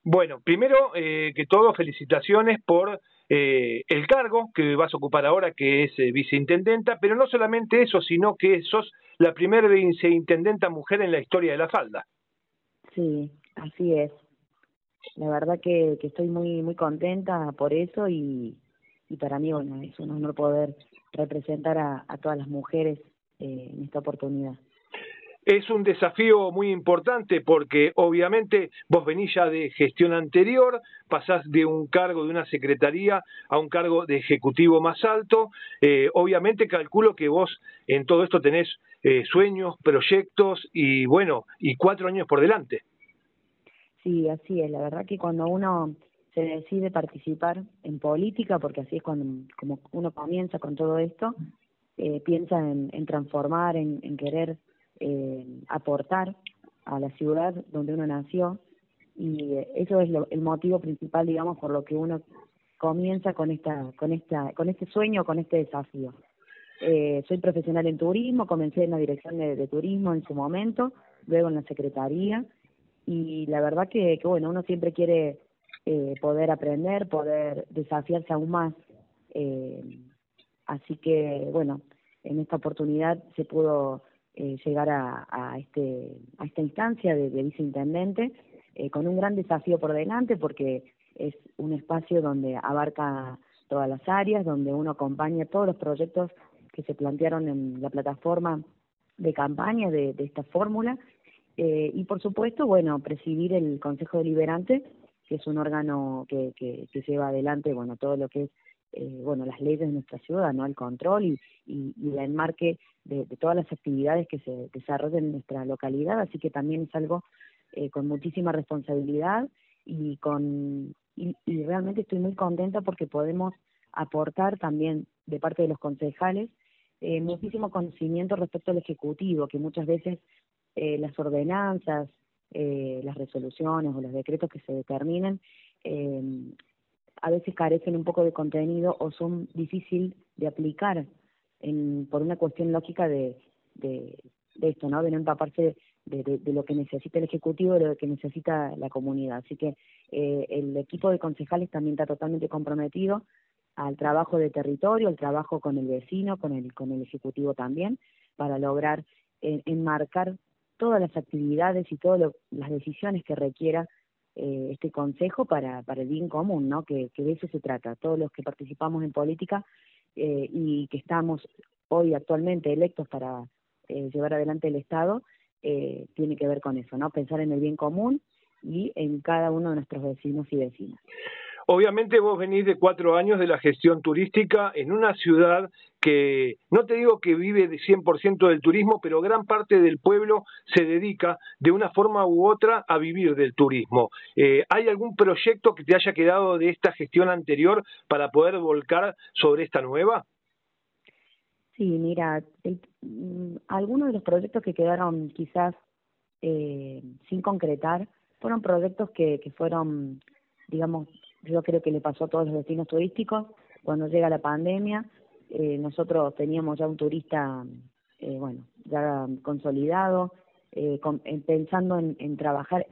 Bueno, primero que todo, felicitaciones por el cargo que vas a ocupar ahora, que es viceintendenta, pero no solamente eso, sino que sos la primera viceintendenta mujer en la historia de la falda. Sí, así es. La verdad que estoy muy contenta por eso y para mí, bueno, es un honor poder representar a todas las mujeres en esta oportunidad. Es un desafío muy importante porque obviamente vos venís ya de gestión anterior, pasás de un cargo de una secretaría a un cargo de ejecutivo más alto. Obviamente calculo que vos en todo esto tenés sueños, proyectos y bueno, y 4 años por delante. Sí, así es. La verdad que cuando uno se decide participar en política, porque así es cuando como uno comienza con todo esto, piensa en transformar, en querer aportar a la ciudad donde uno nació y eso es el motivo principal, digamos, por lo que uno comienza con este sueño, con este desafío. Soy profesional en turismo, comencé en la dirección de turismo en su momento, luego en la secretaría y la verdad que bueno, uno siempre quiere poder aprender, poder desafiarse aún más. Eh, Así que, bueno, en esta oportunidad se pudo llegar a esta instancia de viceintendente con un gran desafío por delante porque es un espacio donde abarca todas las áreas, donde uno acompaña todos los proyectos que se plantearon en la plataforma de campaña de esta fórmula y por supuesto, bueno, presidir el Consejo Deliberante, que es un órgano que lleva adelante, bueno, todo lo que es bueno, las leyes de nuestra ciudad, ¿no? El control y el enmarque de todas las actividades que se desarrollan en nuestra localidad, así que también es algo con muchísima responsabilidad y realmente estoy muy contenta porque podemos aportar también de parte de los concejales muchísimo conocimiento respecto al Ejecutivo, que muchas veces las ordenanzas, las resoluciones o los decretos que se determinen, eh, a veces carecen un poco de contenido o son difícil de aplicar por una cuestión lógica de esto, ¿no? De no empaparse de lo que necesita el Ejecutivo, de lo que necesita la comunidad. Así que el equipo de concejales también está totalmente comprometido al trabajo de territorio, al trabajo con el vecino, con el Ejecutivo también, para lograr enmarcar todas las actividades y todas las decisiones que requiera este consejo para el bien común, ¿no? Que de eso se trata. Todos los que participamos en política y que estamos hoy actualmente electos para llevar adelante el Estado, tiene que ver con eso, ¿no? Pensar en el bien común y en cada uno de nuestros vecinos y vecinas. Obviamente vos venís de 4 años de la gestión turística en una ciudad que, no te digo que vive de 100% del turismo, pero gran parte del pueblo se dedica de una forma u otra a vivir del turismo. ¿Hay algún proyecto que te haya quedado de esta gestión anterior para poder volcar sobre esta nueva? Sí, mira, algunos de los proyectos que quedaron quizás sin concretar fueron proyectos que fueron, digamos, yo creo que le pasó a todos los destinos turísticos. Cuando llega la pandemia, nosotros teníamos ya un turista, bueno, ya consolidado, pensando en trabajar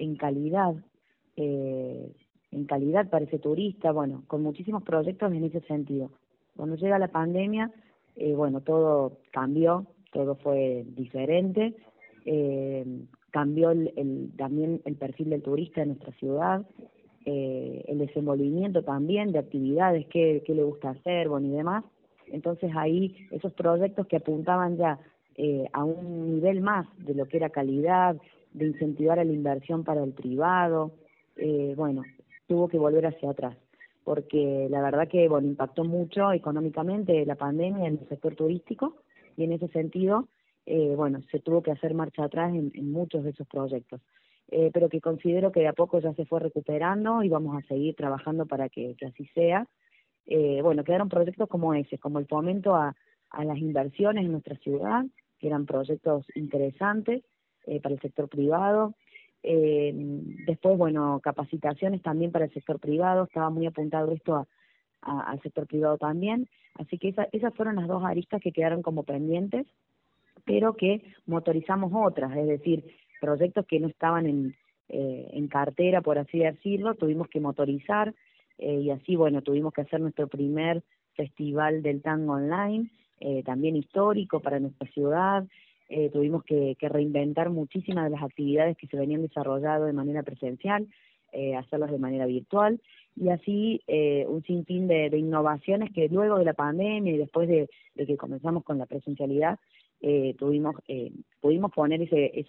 eh, en calidad para ese turista, bueno, con muchísimos proyectos en ese sentido. Cuando llega la pandemia, bueno, todo cambió, todo fue diferente, eh, cambió también el perfil del turista en nuestra ciudad, el desenvolvimiento también de actividades, qué le gusta hacer, bueno, y demás. Entonces ahí esos proyectos que apuntaban ya a un nivel más de lo que era calidad, de incentivar a la inversión para el privado, bueno, tuvo que volver hacia atrás porque la verdad que bueno impactó mucho económicamente la pandemia en el sector turístico y en ese sentido bueno se tuvo que hacer marcha atrás en muchos de esos proyectos, pero que considero que de a poco ya se fue recuperando y vamos a seguir trabajando para que así sea. Bueno, quedaron proyectos como ese, como el fomento a las inversiones en nuestra ciudad, que eran proyectos interesantes para el sector privado. Después, bueno, capacitaciones también para el sector privado, estaba muy apuntado esto al sector privado también, así que esas fueron las dos aristas que quedaron como pendientes, pero que motorizamos otras, es decir, proyectos que no estaban en cartera, por así decirlo, tuvimos que motorizar, y así, bueno, tuvimos que hacer nuestro primer festival del tango online, también histórico para nuestra ciudad. Tuvimos que reinventar muchísimas de las actividades que se venían desarrollando de manera presencial, hacerlas de manera virtual, y así un sinfín de innovaciones que luego de la pandemia y después de que comenzamos con la presencialidad, pudimos poner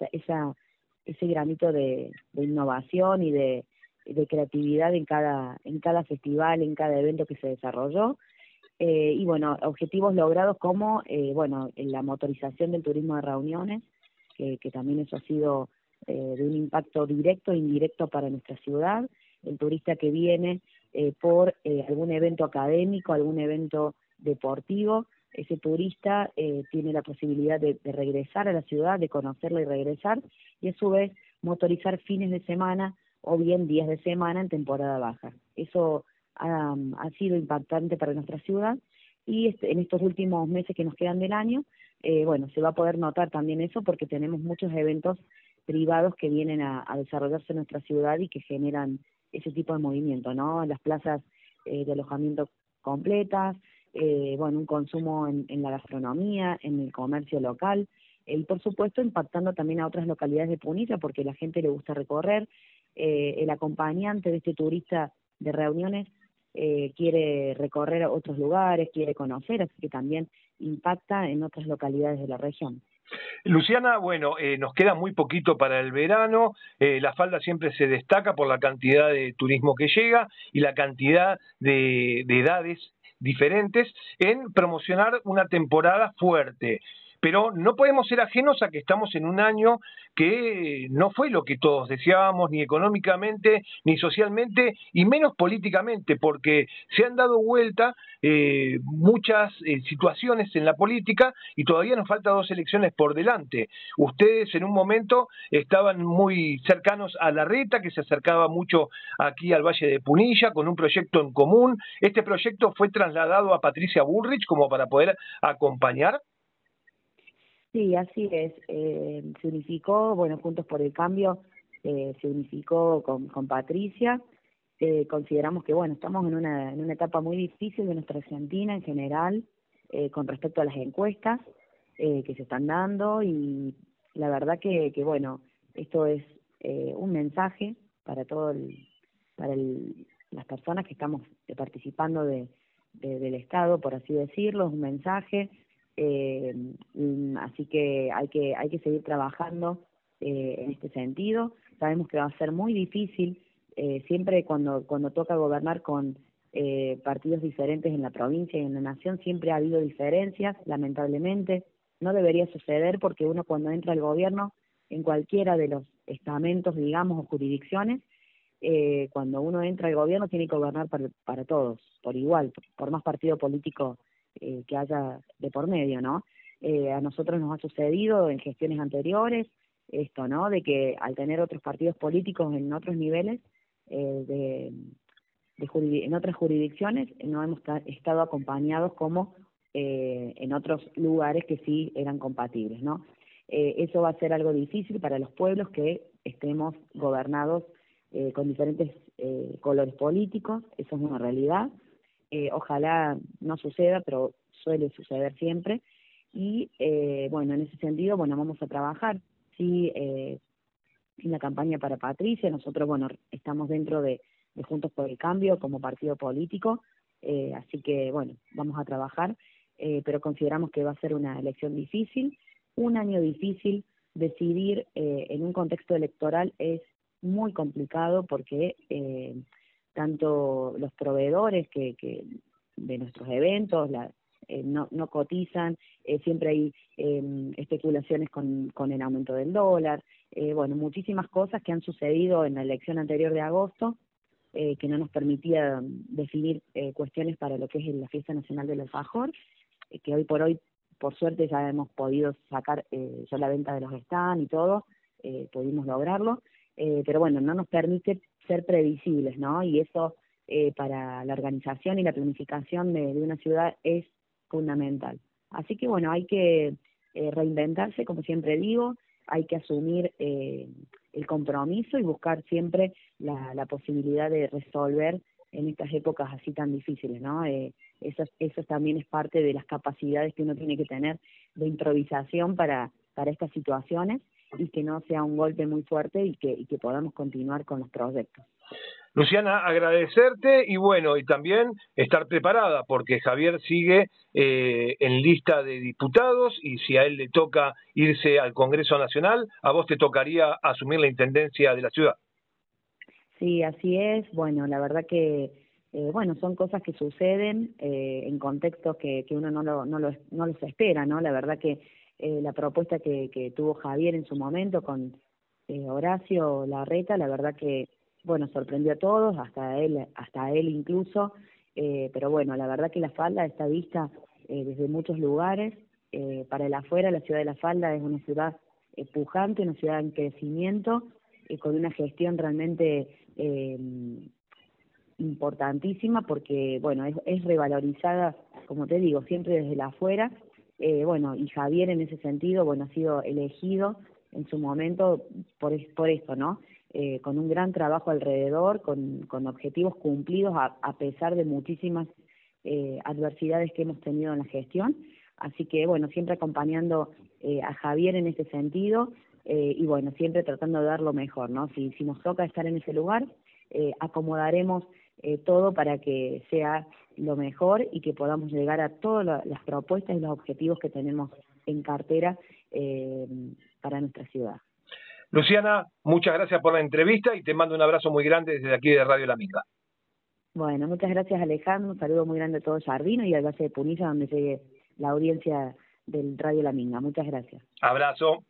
ese granito de innovación y de creatividad en cada festival, en cada evento que se desarrolló. Y bueno, objetivos logrados como, bueno, la motorización del turismo de reuniones, que también eso ha sido de un impacto directo e indirecto para nuestra ciudad. El turista que viene por algún evento académico, algún evento deportivo, ese turista tiene la posibilidad de regresar a la ciudad, de conocerla y regresar, y a su vez motorizar fines de semana o bien días de semana en temporada baja. Eso ha sido impactante para nuestra ciudad, y en estos últimos meses que nos quedan del año, bueno, se va a poder notar también eso porque tenemos muchos eventos privados que vienen a desarrollarse en nuestra ciudad y que generan ese tipo de movimiento, ¿no? Las plazas de alojamiento completas, bueno, un consumo en la gastronomía, en el comercio local, y por supuesto impactando también a otras localidades de Punilla porque a la gente le gusta recorrer. El acompañante de este turista de reuniones quiere recorrer a otros lugares, quiere conocer, así que también impacta en otras localidades de la región. Luciana, bueno, nos queda muy poquito para el verano, la falda siempre se destaca por la cantidad de turismo que llega y la cantidad de edades diferentes en promocionar una temporada fuerte. Pero no podemos ser ajenos a que estamos en un año que no fue lo que todos deseábamos, ni económicamente, ni socialmente, y menos políticamente, porque se han dado vuelta muchas situaciones en la política y todavía nos faltan 2 elecciones por delante. Ustedes en un momento estaban muy cercanos a Larreta, que se acercaba mucho aquí al Valle de Punilla, con un proyecto en común. Este proyecto fue trasladado a Patricia Bullrich como para poder acompañar. Sí, así es. Se unificó, bueno, Juntos por el Cambio se unificó con Patricia. Consideramos que, bueno, estamos en una etapa muy difícil de nuestra Argentina en general, con respecto a las encuestas que se están dando, y la verdad bueno, esto es un mensaje para las personas que estamos participando del Estado, por así decirlo, es un mensaje. Así que hay que seguir trabajando en este sentido. Sabemos que va a ser muy difícil, siempre cuando toca gobernar con partidos diferentes en la provincia y en la nación, siempre ha habido diferencias, lamentablemente. No debería suceder porque uno cuando entra al gobierno, en cualquiera de los estamentos, digamos, o jurisdicciones, cuando uno entra al gobierno tiene que gobernar para todos, por igual, por más partido político que haya de por medio, ¿no? A nosotros nos ha sucedido en gestiones anteriores esto, ¿no? De que al tener otros partidos políticos en otros niveles, en otras jurisdicciones, no hemos estado acompañados como en otros lugares que sí eran compatibles, ¿no? Eso va a ser algo difícil para los pueblos que estemos gobernados con diferentes colores políticos, eso es una realidad. Ojalá no suceda, pero suele suceder siempre. Y bueno, en ese sentido, bueno, vamos a trabajar, sí, en la campaña para Patricia. Nosotros, bueno, estamos dentro de Juntos por el Cambio como partido político, así que, bueno, vamos a trabajar, pero consideramos que va a ser una elección difícil, un año difícil. Decidir en un contexto electoral es muy complicado porque tanto los proveedores que de nuestros eventos no cotizan, siempre hay especulaciones con el aumento del dólar, bueno, muchísimas cosas que han sucedido en la elección anterior de agosto, que no nos permitía definir cuestiones para lo que es la Fiesta Nacional del Alfajor, que hoy por hoy, por suerte, ya hemos podido sacar ya la venta de los stands y todo, pudimos lograrlo, pero bueno, no nos permite ser previsibles, ¿no? Y eso para la organización y la planificación de una ciudad es fundamental. Así que bueno, hay que reinventarse, como siempre digo, hay que asumir el compromiso y buscar siempre la posibilidad de resolver en estas épocas así tan difíciles, ¿no? Eso también es parte de las capacidades que uno tiene que tener de improvisación para estas situaciones, y que no sea un golpe muy fuerte y que podamos continuar con los proyectos. Luciana, agradecerte y bueno, y también estar preparada, porque Javier sigue en lista de diputados, y si a él le toca irse al Congreso Nacional, a vos te tocaría asumir la intendencia de la ciudad. Sí, así es. Bueno, la verdad que bueno, son cosas que suceden en contextos que uno no los espera, ¿no? La verdad que la propuesta que tuvo Javier en su momento con Horacio Larreta, la verdad que, bueno, sorprendió a todos, hasta él incluso, pero bueno, la verdad que La Falda está vista desde muchos lugares. Para el afuera, la ciudad de La Falda es una ciudad pujante, una ciudad en crecimiento, con una gestión realmente importantísima, porque bueno, es revalorizada, como te digo, siempre desde la afuera. Bueno, y Javier en ese sentido, bueno, ha sido elegido en su momento por esto, ¿no? Con un gran trabajo alrededor, con objetivos cumplidos a pesar de muchísimas adversidades que hemos tenido en la gestión. Así que bueno, siempre acompañando a Javier en ese sentido, y bueno, siempre tratando de dar lo mejor, ¿no? Si nos toca estar en ese lugar, acomodaremos todo para que sea lo mejor y que podamos llegar a todas las propuestas y los objetivos que tenemos en cartera para nuestra ciudad. Luciana, muchas gracias por la entrevista y te mando un abrazo muy grande desde aquí de Radio La Minga. Bueno, muchas gracias, Alejandro, un saludo muy grande a todo Jardino y al Valle de Punilla, donde llegue la audiencia del Radio La Minga. Muchas gracias. Abrazo.